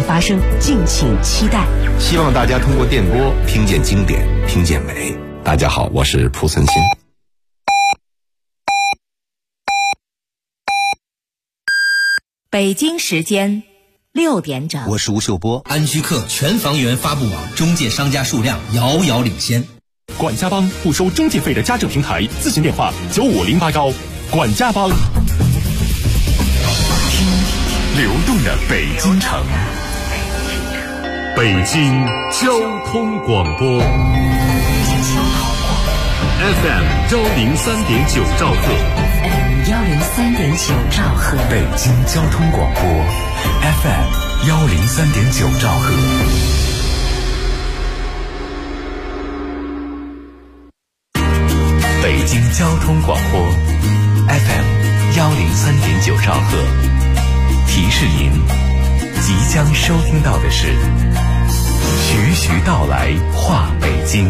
发生，敬请期待。 希望大家通过电波听见经典，听见美。大家好，我是蒲存昕。 北京时间6点整， 我是吴秀波。 安居客全房源发布网中介商家数量遥遥领先。 管家帮不收中介费的家政平台，咨询电话95081。管家帮，听流动的北京城，北京交通广播 FM 103.9兆赫 103.9兆赫， 北京交通广播 FM 103.9兆赫。北京交通广播 FM 103.9兆赫，提示您即将收听到的是徐徐道来话北京。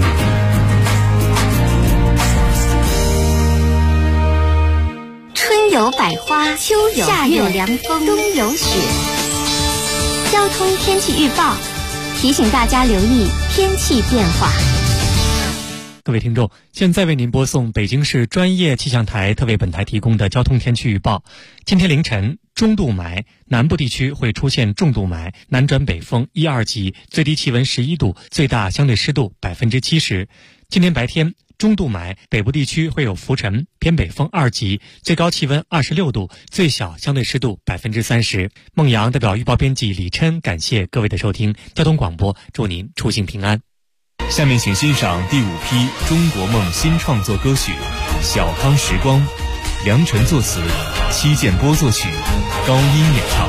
春有百花，秋有夏有凉风，冬有雪。交通天气预报提醒大家留意天气变化。 各位听众，现在为您播送北京市专业气象台特为本台提供的交通天气预报。今天凌晨，中度霾，南部地区会出现重度霾，南转北风1、2级，最低气温11度，最大相对湿度70%。今天白天，中度霾，北部地区会有浮尘，偏北风2级，最高气温26度，最小相对湿度30%。孟阳代表预报编辑李琛感谢各位的收听，交通广播祝您出行平安。 下面请欣赏第5批中国梦新创作歌曲《小康时光》，梁晨作词，戚建波作曲，高音演唱。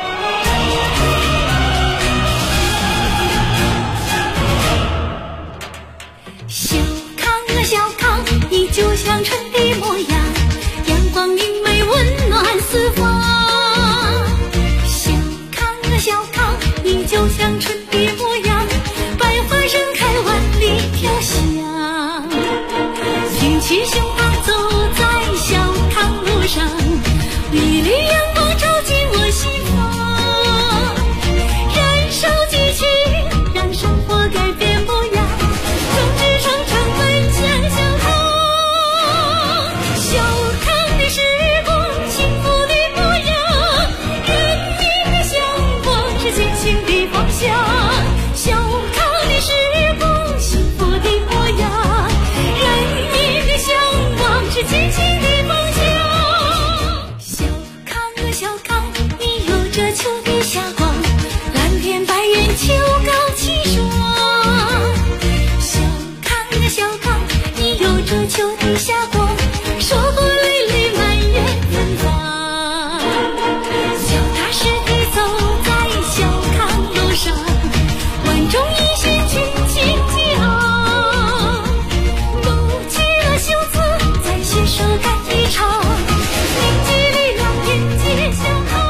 小康啊小康，你就像春的模样，阳光明媚温暖四方。小康啊小康，你就像春的模样，百花盛开万里飘香。挺起胸膛走在小康路上，熨熨阳光照进我心房，燃烧激情，让生活改变模样，众志成城奔向小康。小康的时光，幸福的模样，人民的向往是前行的方向。小康的时光，幸福的模样，人民的向往是前行的方向。小康啊小康，你有着秋的霞光，蓝天白云秋高气爽。小康啊小康，你有着秋的霞光，硕果累累满园芬芳。脚踏实地走在小康路上，万众一心群情激昂，撸起了袖子再携手干一场，凝聚力量迎接小康。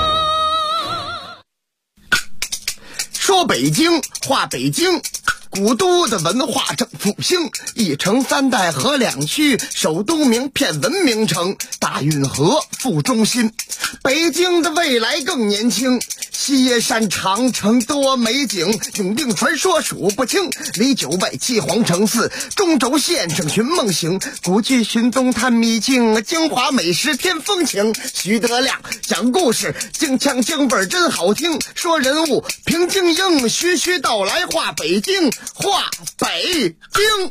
说北京话北京，古都的文化正复兴，一城三代合两区，首都名片文明城，大运河副中心。北京的未来更年轻，西耶山长城多美景，永定传说数不清，离9外七皇城寺，中轴线上寻梦行，古迹寻踪探秘境，京华美食添风情。徐德亮讲故事，京腔京味儿真好听，说人物评京英，徐徐道来话北京，话北京。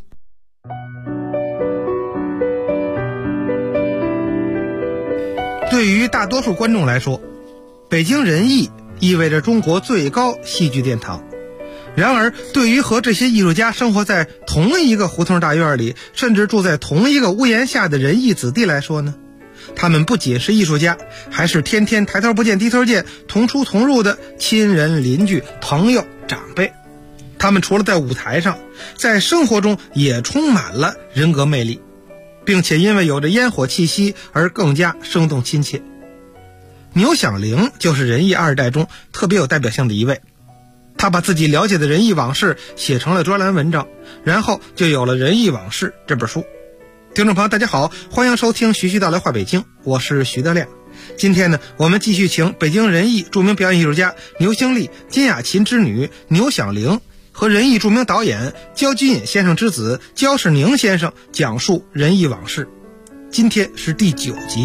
对于大多数观众来说，北京人艺意味着中国最高戏剧殿堂。然而，对于和这些艺术家生活在同一个胡同大院里，甚至住在同一个屋檐下的人艺子弟来说呢，他们不仅是艺术家，还是天天抬头不见低头见，同出同入的亲人邻居朋友长辈。他们除了在舞台上，在生活中也充满了人格魅力，并且因为有着烟火气息而更加生动亲切。牛响铃就是人艺2代中特别有代表性的一位，他把自己了解的人艺往事写成了专栏文章，然后就有了《人艺往事》这本书。听众朋友大家好，欢迎收听徐徐道来话北京，我是徐德亮。 今天呢，我们继续请北京人艺著名表演艺术家牛兴利、金雅琴之女牛响铃和人艺著名导演焦君隐先生之子焦世宁先生讲述人艺往事。今天是第9集。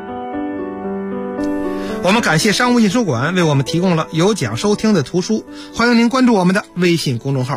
我们感谢商务印书馆为我们提供了有奖收听的图书，欢迎您关注我们的微信公众号。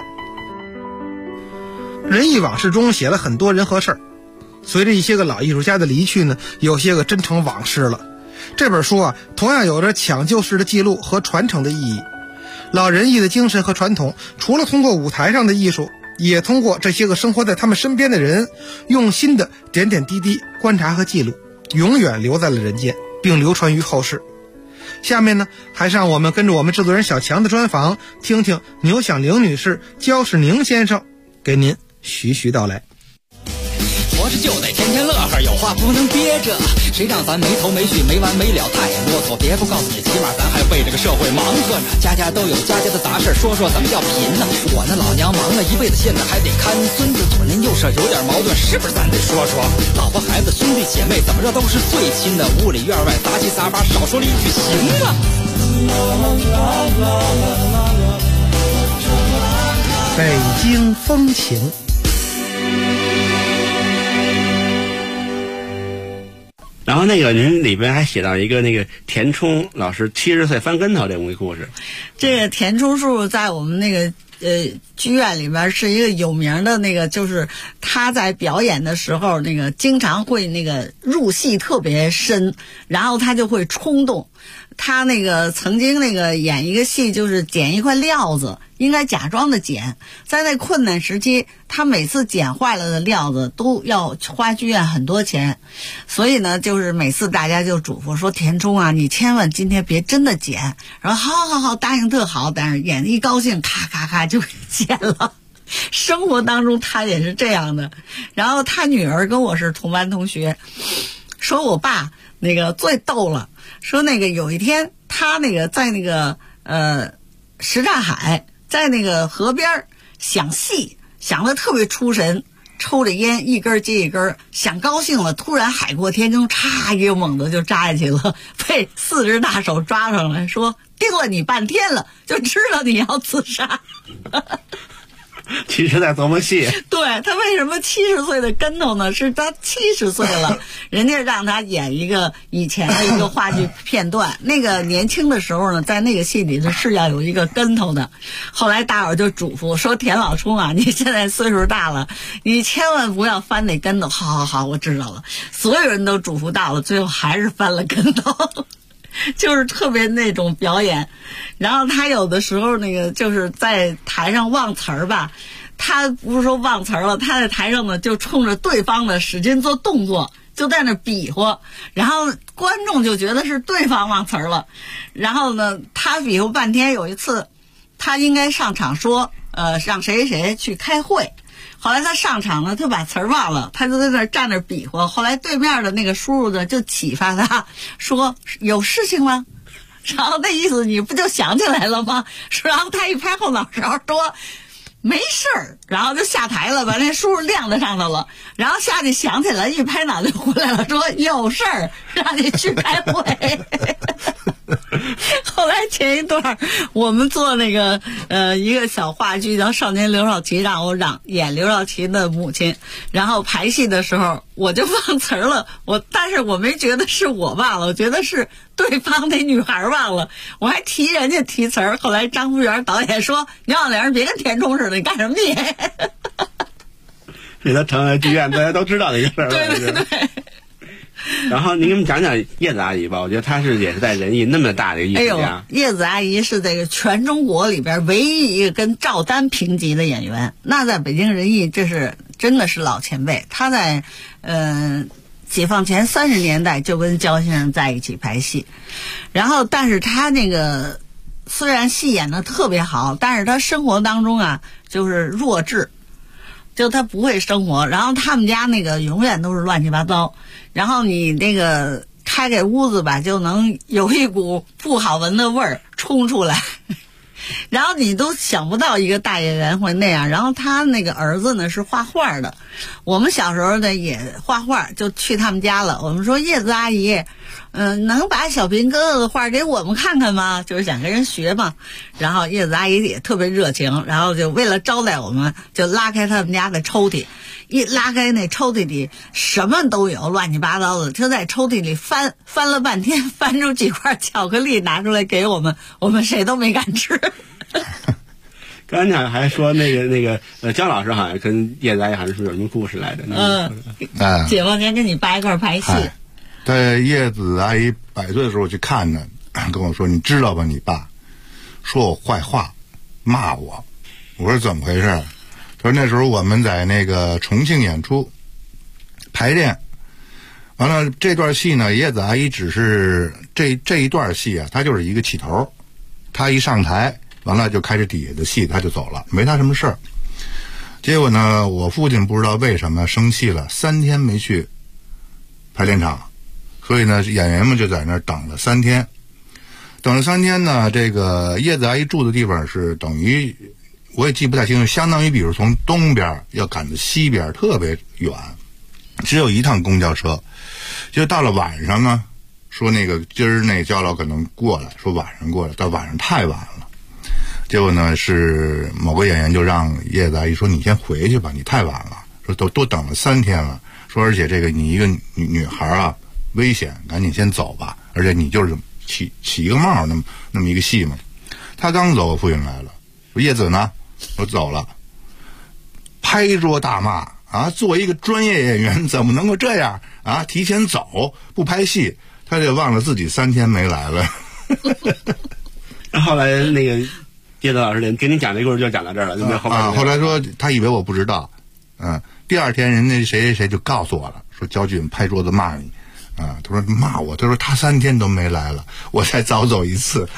人艺往事中写了很多人和事儿，随着一些个老艺术家的离去呢，有些个真成往事了。这本书同样有着抢救式的记录和传承的意义。老人艺的精神和传统，除了通过舞台上的艺术，也通过这些个生活在他们身边的人，用心的点点滴滴观察和记录，永远留在了人间，并流传于后世。下面呢，还是让我们跟着我们制作人小强的专访，听听牛响铃女士、焦世宁先生给您徐徐道来。 活着就得天天乐呵，有话不能憋着，谁让咱没头没绪没完没了太啰嗦，别不告诉你，起码咱还为这个社会忙活着，家家都有家家的杂事，说说怎么叫贫呢？我那老娘忙了一辈子，现在还得看孙子，左邻右舍有点矛盾，是不是咱得说说？老婆孩子兄弟姐妹怎么着都是最亲的，屋里院外杂七杂八，少说了一句行啊。 北京风情。 然后那个您里边还写到一个那个田冲老师70岁翻跟头这么一个故事。 这个田冲叔叔在我们那个剧院里面是一个有名的那个，就是他在表演的时候那个经常会那个入戏特别深，然后他就会冲动。他那个曾经那个演一个戏，就是捡一块料子，应该假装的捡，在那困难时期，他每次捡坏了的料子都要花剧院很多钱，所以呢，就是每次大家就嘱咐说，田冲啊，你千万今天别真的捡，然后好答应特好，但是演一高兴，咔咔咔就给捡了。生活当中他也是这样的。然后他女儿跟我是同班同学，说我爸那个最逗了，说那个有一天他那个在那个什刹海，在那个河边想戏，想得特别出神，抽着烟一根接一根，想高兴了，突然海阔天空，嚓一个猛子就扎下去了，被4只大手抓上来，说盯了你半天了，就知道你要自杀。 其实在琢磨戏。 对，他为什么70岁的跟头呢？是他70岁了，人家让他演一个以前的一个话剧片段。那个年轻的时候呢，在那个戏里是要有一个跟头的。后来大伙就嘱咐说：“田老冲啊，你现在岁数大了，你千万不要翻那跟头。”好，我知道了。所有人都嘱咐到了，最后还是翻了跟头。就是特别那种表演。然后他有的时候那个就是在台上忘词儿吧，他不是说忘词儿了，他在台上呢就冲着对方的使劲做动作，就在那比划，然后观众就觉得是对方忘词儿了。然后呢他比划半天，有一次他应该上场说让谁谁去开会，后来他上场了，他把词儿忘了，他就在那站那比划。后来对面的那个叔叔呢就启发他说：“有事情吗？”然后那意思你不就想起来了吗？然后他一拍后脑勺说：“没事儿。”然后就下台了，把那叔叔晾在上头了。然后下去想起来，一拍脑袋回来了，说：“有事儿，让你去开会。”后来前一段我们做那个一个小话剧叫《少年刘少奇》，让我演刘少奇的母亲，然后排戏的时候我就忘词儿了，但是我没觉得是我忘了，我觉得是对方那女孩忘了，我还提人家提词儿。后来张福元导演说：“牛小玲别跟田冲似的，你干什么你？” 这都成了剧院大家都知道的一个事儿了。 对。 然后您给我们讲讲叶子阿姨吧，我觉得她也是在人艺那么大的一个艺术家。 叶子阿姨是这个全中国里边唯一一个跟赵丹平级的演员，那在北京人艺这是真的是老前辈。她在解放前30年代就跟焦先生在一起排戏，然后但是她那个虽然戏演得特别好，但是她生活当中啊就是弱智，就他不会生活，然后他们家那个永远都是乱七八糟，然后你那个开开屋子吧，就能有一股不好闻的味儿冲出来，然后你都想不到一个大演员会那样。然后他那个儿子呢是画画的，我们小时候呢也画画，就去他们家了。我们说叶子阿姨， 能把小平哥哥的画给我们看看吗？就是想跟人学嘛。然后叶子阿姨也特别热情，然后就为了招待我们，就拉开他们家的抽屉，一拉开那抽屉里什么都有，乱七八糟的，就在抽屉里翻了半天，翻出几块巧克力拿出来给我们，我们谁都没敢吃。 刚才还说那个姜老师好像跟叶子阿姨好像是有什么故事来的。 解放前跟你扒一块拍戏。 在叶子阿姨100岁的时候去看呢，跟我说：“你知道吧，你爸说我坏话，骂我。”我说：“怎么回事？”他说：“那时候我们在那个重庆演出排练，完了这段戏呢，叶子阿姨只是这一段戏啊，他就是一个起头，他一上台。”完了就开始底下的戏，他就走了，没他什么事儿。结果呢，我父亲不知道为什么生气了，3天没去排练场，所以呢，演员们就在那儿等了3天。等了3天呢，这个叶子阿姨住的地方是等于我也记不太清楚，相当于比如从东边要赶到西边，特别远，只有1趟公交车。就到了晚上呢，说那个今儿那交老可能过来，说晚上过来，到晚上太晚了。结果呢，是某个演员就让叶子阿姨说：“你先回去吧，你太晚了。”说都等了3天了。说而且这个你一个女孩啊，危险，赶紧先走吧。而且你就是起一个帽那么一个戏嘛。他刚走，我父亲来了，说：“叶子呢？”我走了，拍桌大骂啊！作为一个专业演员，怎么能够这样啊？提前走不拍戏，他就忘了自己3天没来了。 后来那个。叶子老师给你讲这故事就讲到这儿了，就没有后面。 后来说他以为我不知道，第二天人家谁就告诉我了，说焦俊拍桌子骂你，他说骂我，他说他3天都没来了，我才早走一次。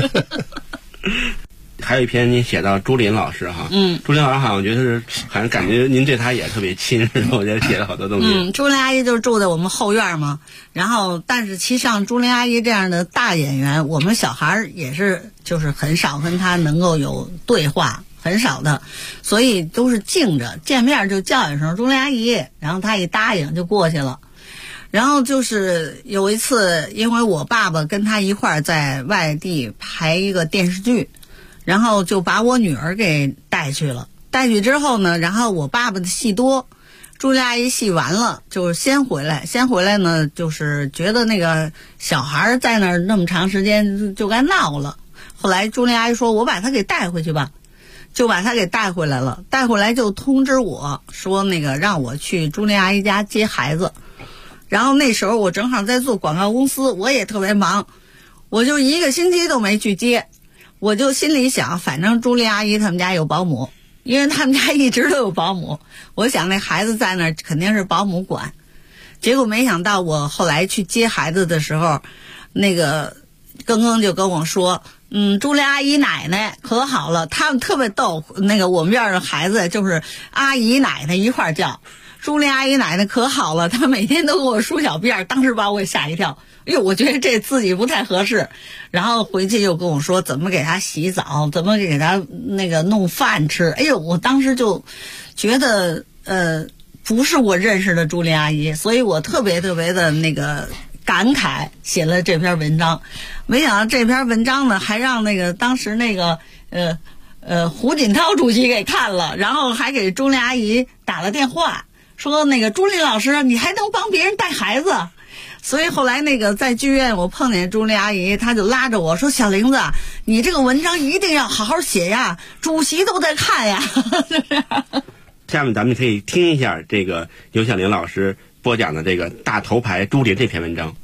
还有一篇您写到朱琳老师哈，朱琳老师好像我觉得是，好像感觉您对她也特别亲似的，我觉得写了好多东西。 朱琳阿姨就是住在我们后院嘛，然后但是其实像朱琳阿姨这样的大演员，我们小孩也是就是很少跟她能够有对话，很少的，所以都是静着，见面就叫一声朱琳阿姨，然后她一答应就过去了。然后就是有一次，因为我爸爸跟她一块儿在外地排一个电视剧。然后就把我女儿给带去了，带去之后呢，然后我爸爸的戏多，朱琳阿姨戏完了就是先回来呢，就是觉得那个小孩在那儿那么长时间就该闹了。后来朱琳阿姨说：“我把他给带回去吧。”就把他给带回来了，带回来就通知我说那个让我去朱琳阿姨家接孩子。然后那时候我正好在做广告公司，我也特别忙，我就1个星期都没去接。我就心里想，反正朱琳阿姨他们家有保姆，因为他们家一直都有保姆，我想那孩子在那儿肯定是保姆管。结果没想到我后来去接孩子的时候，那个庚庚就跟我说：“朱琳阿姨奶奶可好了，他们特别逗，那个我们院的孩子就是阿姨奶奶一块叫。朱琳阿姨奶奶可好了，她每天都给我梳小辫，当时把我吓一跳。哎呦，我觉得这自己不太合适。然后回去又跟我说怎么给她洗澡，怎么给她那个弄饭吃。哎呦，我当时就觉得不是我认识的朱琳阿姨，所以我特别的那个感慨，写了这篇文章。没想到这篇文章呢，还让那个当时那个胡锦涛主席给看了，然后还给朱琳阿姨打了电话。说那个朱琳老师，你还能帮别人带孩子，所以后来那个在剧院我碰见朱琳阿姨，她就拉着我说：“小玲子，你这个文章一定要好好写呀，主席都在看呀。” 下面咱们可以听一下这个尤小玲老师播讲的这个大头牌朱琳这篇文章。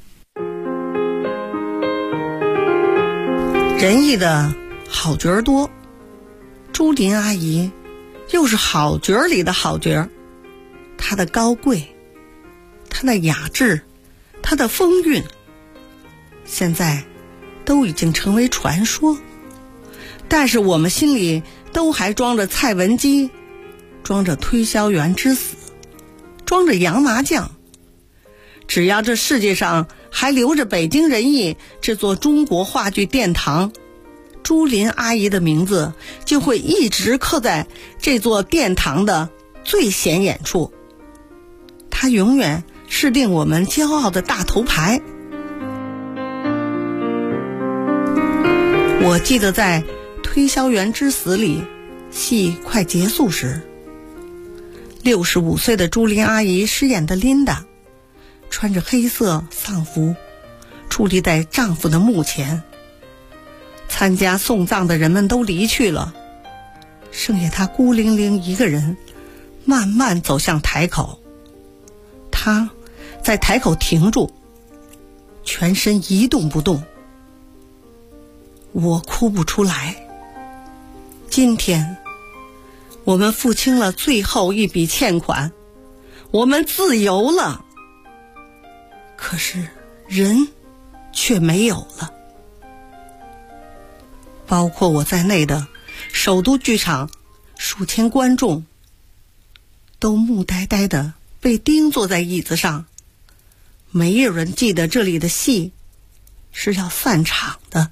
仁义的好角多，朱琳阿姨又是好角里的好角。她的高贵，她的雅致，她的风韵，现在都已经成为传说。但是我们心里都还装着蔡文姬，装着推销员之死，装着洋麻将。只要这世界上还留着北京人艺这座中国话剧殿堂，朱琳阿姨的名字就会一直刻在这座殿堂的最显眼处。她永远是令我们骄傲的大头牌。 我记得在《推销员之死》里，戏快结束时，65岁的朱琳阿姨饰演的琳达，穿着黑色丧服，矗立在丈夫的墓前。参加送葬的人们都离去了，剩下她孤零零一个人，慢慢走向台口。她在台口停住，全身一动不动。我哭不出来。今天我们付清了最后一笔欠款，我们自由了，可是人却没有了。包括我在内的首都剧场数千观众都木呆呆地被钉坐在椅子上，没有人记得这里的戏是要散场的。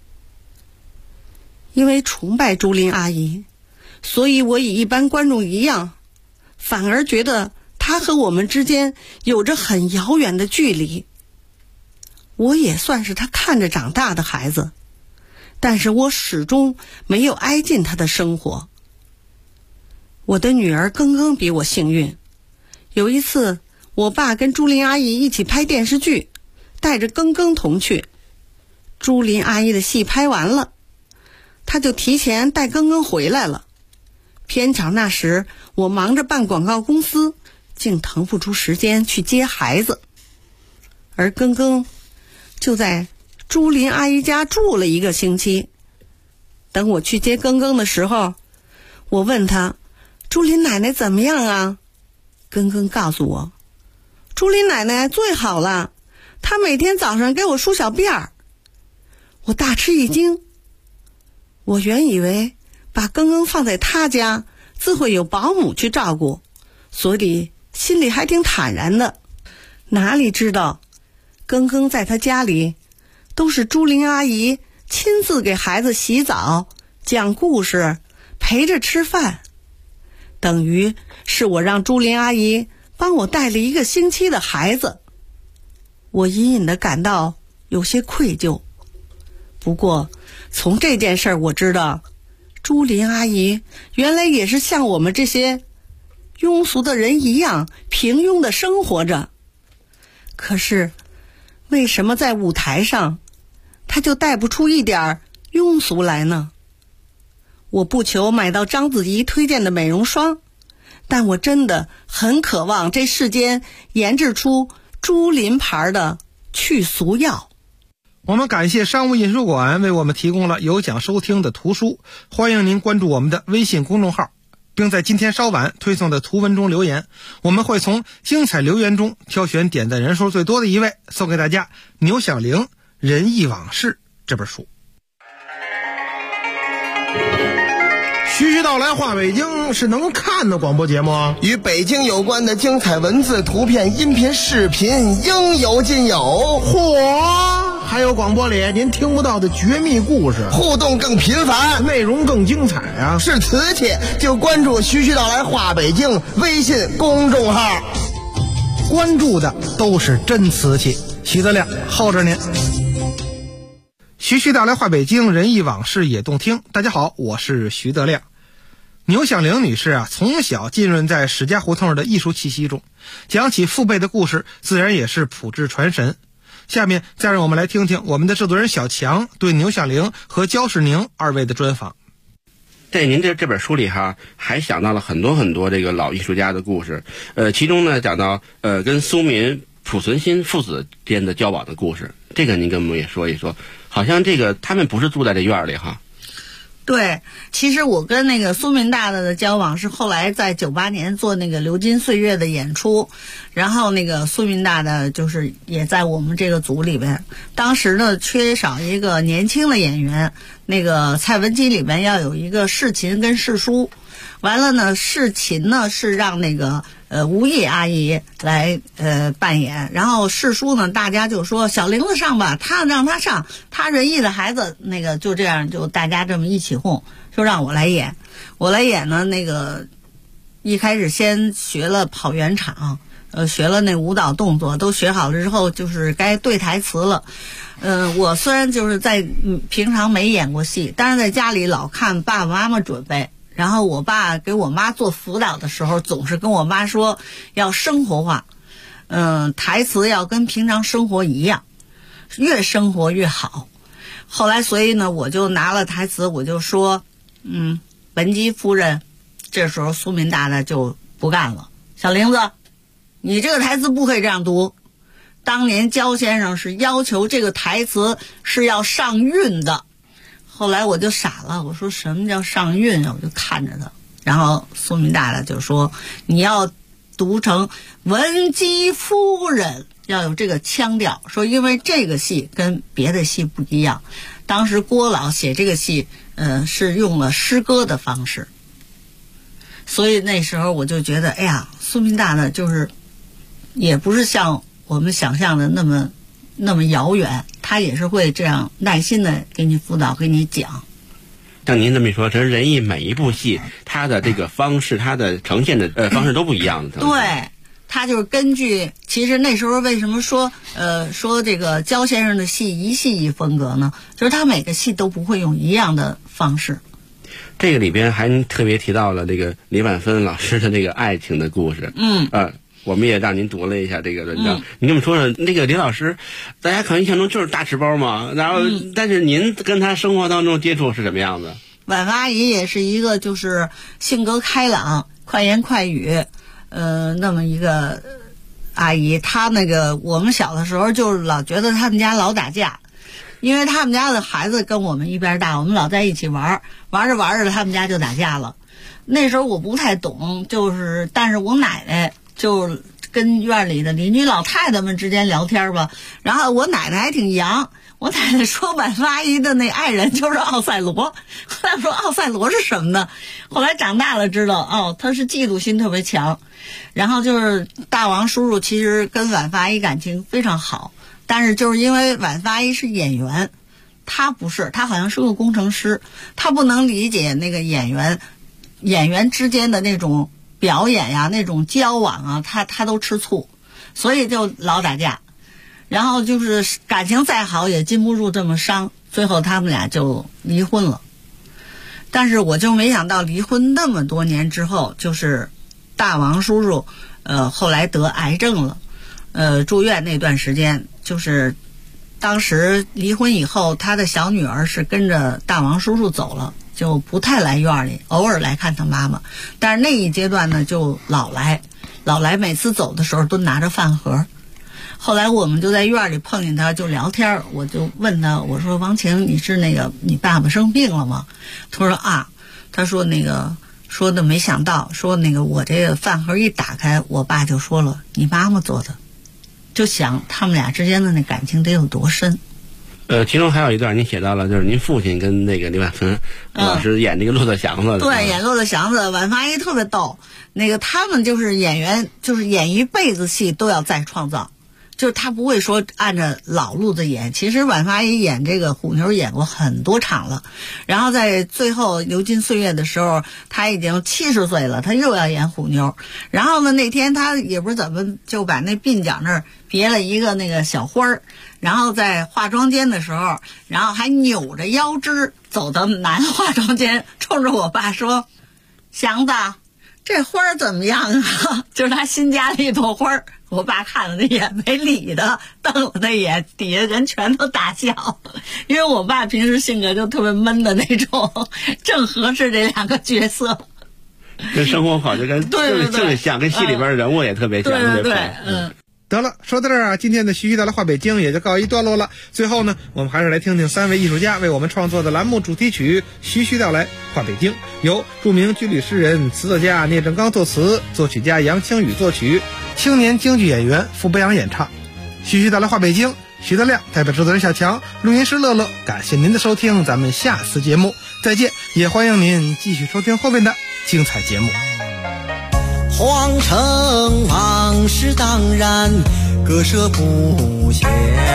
因为崇拜朱琳阿姨，所以我与一般观众一样，反而觉得她和我们之间有着很遥远的距离。我也算是她看着长大的孩子，但是我始终没有挨近她的生活。我的女儿更更比我幸运，有一次我爸跟朱琳阿姨一起拍电视剧，带着更更同去。朱琳阿姨的戏拍完了，他就提前带更更回来了。片场那时我忙着办广告公司，竟腾不出时间去接孩子，而更更就在朱琳阿姨家住了1个星期。等我去接更更的时候，我问他，朱琳奶奶怎么样啊？更更告诉我，朱琳奶奶最好了，她每天早上给我梳小辫儿。我大吃一惊，我原以为把更更放在他家自会有保姆去照顾，所以心里还挺坦然的。哪里知道更更在他家里都是朱琳阿姨亲自给孩子洗澡、讲故事、陪着吃饭，等于是我让朱琳阿姨帮我带了1个星期的孩子。我隐隐地感到有些愧疚。不过从这件事我知道，朱琳阿姨原来也是像我们这些庸俗的人一样平庸地生活着。可是为什么在舞台上她就带不出一点庸俗来呢？我不求买到章子怡推荐的美容霜，但我真的很渴望这世间研制出朱琳牌的去俗药。 我们感谢商务印书馆为我们提供了有奖收听的图书，欢迎您关注我们的微信公众号，并在今天稍晚推送的图文中留言，我们会从精彩留言中挑选点赞人数最多的一位，送给大家牛响铃《仁义往事》这本书。 徐徐道来话北京是能看的广播节目啊， 与北京有关的精彩文字、图片、音频、视频应有尽有。 嚯！还有广播里您听不到的绝密故事， 互动更频繁， 内容更精彩啊！ 是瓷器就关注徐徐道来话北京微信公众号， 关注的都是真瓷器。徐德亮候着您。 徐徐道来话北京，仁义往事也动听。大家好，我是徐德亮。牛响铃女士啊，从小浸润在史家胡同的艺术气息中，讲起父辈的故事，自然也是普智传神。下面再让我们来听听我们的制作人小强对牛响铃和焦世宁2位的专访。 在您这本书里哈，还想到了很多很多这个老艺术家的故事，其中呢讲到跟苏民、濮存昕父子间的交往的故事，这个您跟我们也说一说。好像这个他们不是住在这院里哈。 对，其实我跟那个苏民大的交往是后来在98年做那个流金岁月的演出，然后那个苏民大的就是也在我们这个组里边。当时呢缺少一个年轻的演员，那个蔡文姬里面要有一个世琴跟世书，完了呢世琴呢是让那个吴毅阿姨来扮演，然后世书呢大家就说小玲子上吧，他让他上，他仁义的孩子，那个就这样就大家这么一起哄，就让我来演。我来演呢，那个一开始先学了跑圆场， 学了那舞蹈动作，都学好了之后，就是该对台词了。我虽然就是在平常没演过戏，但是在家里老看爸爸妈妈准备。然后我爸给我妈做辅导的时候，总是跟我妈说要生活化，台词要跟平常生活一样，越生活越好。后来所以呢，我就拿了台词，我就说，本姬夫人。这时候苏民大大就不干了，小玲子，你这个台词不可以这样读。当年焦先生是要求这个台词是要上韵的。后来我就傻了，我说什么叫上韵啊？我就看着他，然后苏民大大就说你要读成文姬夫人，要有这个腔调，说因为这个戏跟别的戏不一样。当时郭老写这个戏是用了诗歌的方式，所以那时候我就觉得，哎呀，苏民大大就是也不是像我们想象的那么遥远，他也是会这样耐心的给你辅导，给你讲。 像您这么一说，其实仁义每一部戏，它的这个方式，它的呈现的方式都不一样的。 对，他就是根据，其实那时候为什么说这个焦先生的戏一戏一风格呢？就是他每个戏都不会用一样的方式。 这个里边还特别提到了这个李婉芬老师的这个爱情的故事。我们也让您读了一下这个文章。你跟我们说说，那个李老师，大家可能印象中就是大吃包嘛，然后但是您跟他生活当中接触是什么样子？ 婉阿姨也是一个就是性格开朗、快言快语，那么一个阿姨。她那个我们小的时候就老觉得他们家老打架。因为他们家的孩子跟我们一边大，我们老在一起玩着他们家就打架了。那时候我不太懂，但是我奶奶就跟院里的邻居老太太们之间聊天吧，然后我奶奶还挺洋，我奶奶说婉芬阿姨的那爱人就是奥赛罗。后来说奥赛罗是什么呢？后来长大了知道，他是嫉妒心特别强。然后就是大王叔叔其实跟婉芬阿姨感情非常好，但是就是因为婉芬阿姨是演员，他不是，他好像是个工程师，他不能理解那个演员之间的那种表演呀，那种交往啊，他都吃醋，所以就老打架。然后就是感情再好也禁不住这么伤，最后他们俩就离婚了。但是我就没想到离婚那么多年之后，就是大王叔叔后来得癌症了，住院那段时间，就是当时离婚以后，他的小女儿是跟着大王叔叔走了，就不太来院里，偶尔来看他妈妈。但是那一阶段呢，就老来，每次走的时候都拿着饭盒。后来我们就在院里碰见他，就聊天，我就问他，我说王晴，你是你爸爸生病了吗？他说他说说的没想到，说我这个饭盒一打开，我爸就说了，你妈妈做的。就想他们俩之间的那感情得有多深。 其中还有一段您写到了，就是您父亲跟那个李婉芬老师演这个骆驼祥子。 对，演骆驼祥子，婉芬阿姨特别逗。他们就是演员，就是演一辈子戏都要再创造。就是他不会说按照老路子演，其实婉芬阿姨演这个虎妞演过很多场了，然后在最后流金岁月的时候，她已经70岁了，她又要演虎妞。然后呢，那天她也不知怎么就把那鬓角那儿别了一个那个小花儿，然后在化妆间的时候，然后还扭着腰肢走到男化妆间，冲着我爸说：“祥子，这花儿怎么样啊？”就是他新加了一朵花儿。我爸看了那眼没理他，瞪了他眼，底下人全都大笑，因为我爸平时性格就特别闷的那种，正合适这两个角色， 跟生活好，就跟特别像，跟戏里边的人物也特别像， 对， 得了，说到这儿啊，今天的徐徐道来话北京也就告一段落了。最后呢，我们还是来听听3位艺术家为我们创作的栏目主题曲《徐徐道来话北京》，由著名军旅诗人、词作家聂正刚作词，作曲家杨清宇作曲，青年京剧演员傅北阳演唱。徐徐道来话北京，徐德亮代表制作人小强，录音师乐乐，感谢您的收听，咱们下次节目再见，也欢迎您继续收听后面的精彩节目。 皇城往事当然割舍不下，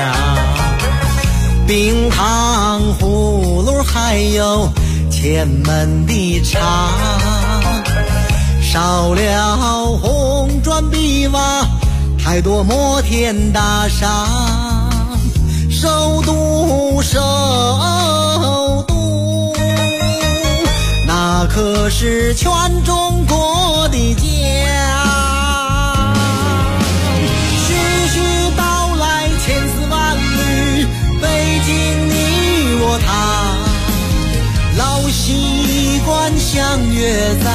冰糖葫芦还有前门的茶，烧了红砖碧瓦太多摩天大厦，首都，那可是全中国的家。徐徐道来千丝万缕，北京你我他，老习惯相约在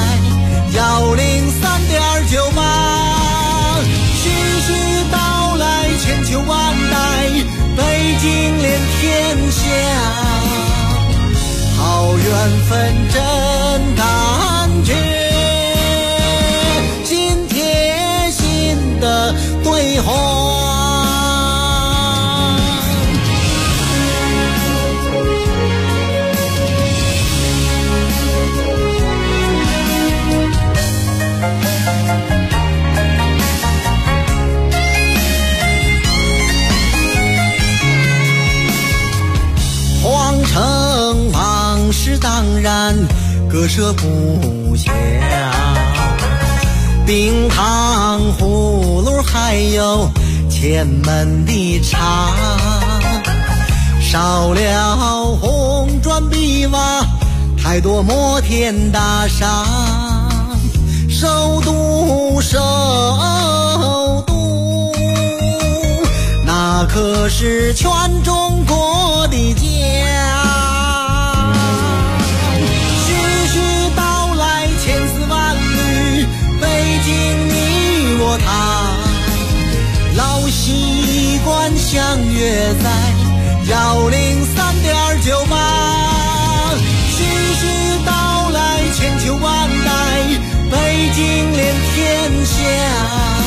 103.98。徐徐道来千秋万代，北京连天下，好缘分真感觉，心贴心的对话。皇城往事当然割舍不下，冰糖葫芦还有前门的茶，少了红砖碧瓦，太多摩天大厦，首都，那可是全中国的家。徐徐道来千丝万缕，北京你我他，老习惯相约在103.98。徐徐道来千秋万代，北京连天下，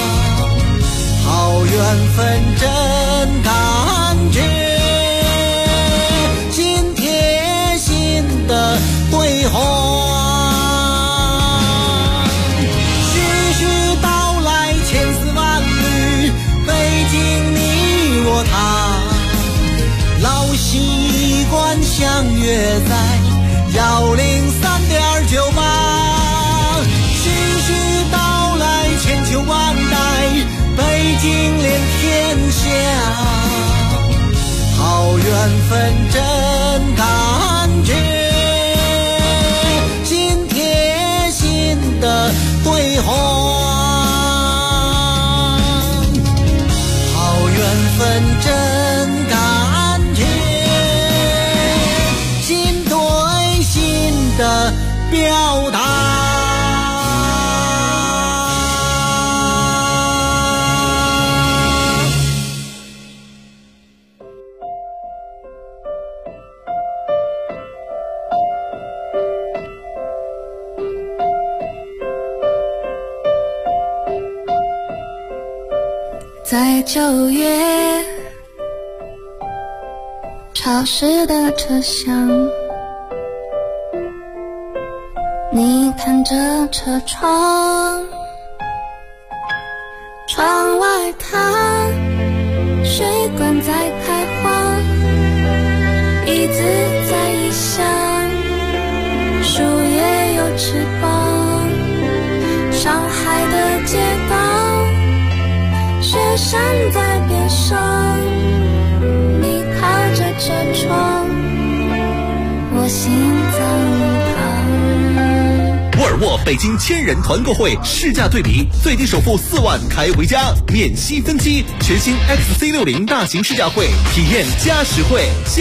好缘分真感觉，心贴心的对话。徐徐道来千丝万缕，北京你我他，老习惯相约在103.98。徐徐道来千秋万代，北京连天下，好缘分真感觉，心贴心的对话。好缘分真感觉，心对心的表达。 在9月潮湿的车厢，你看着车窗，窗外它水管在开花，椅子在异乡，树叶有翅膀，上海的街道，雪山在边上，你靠着车窗，我心脏旁。 沃尔沃北京1000人团购会试驾对比，最低首付4万开回家，免息分期，全新 XC60大型试驾会，体验加实惠。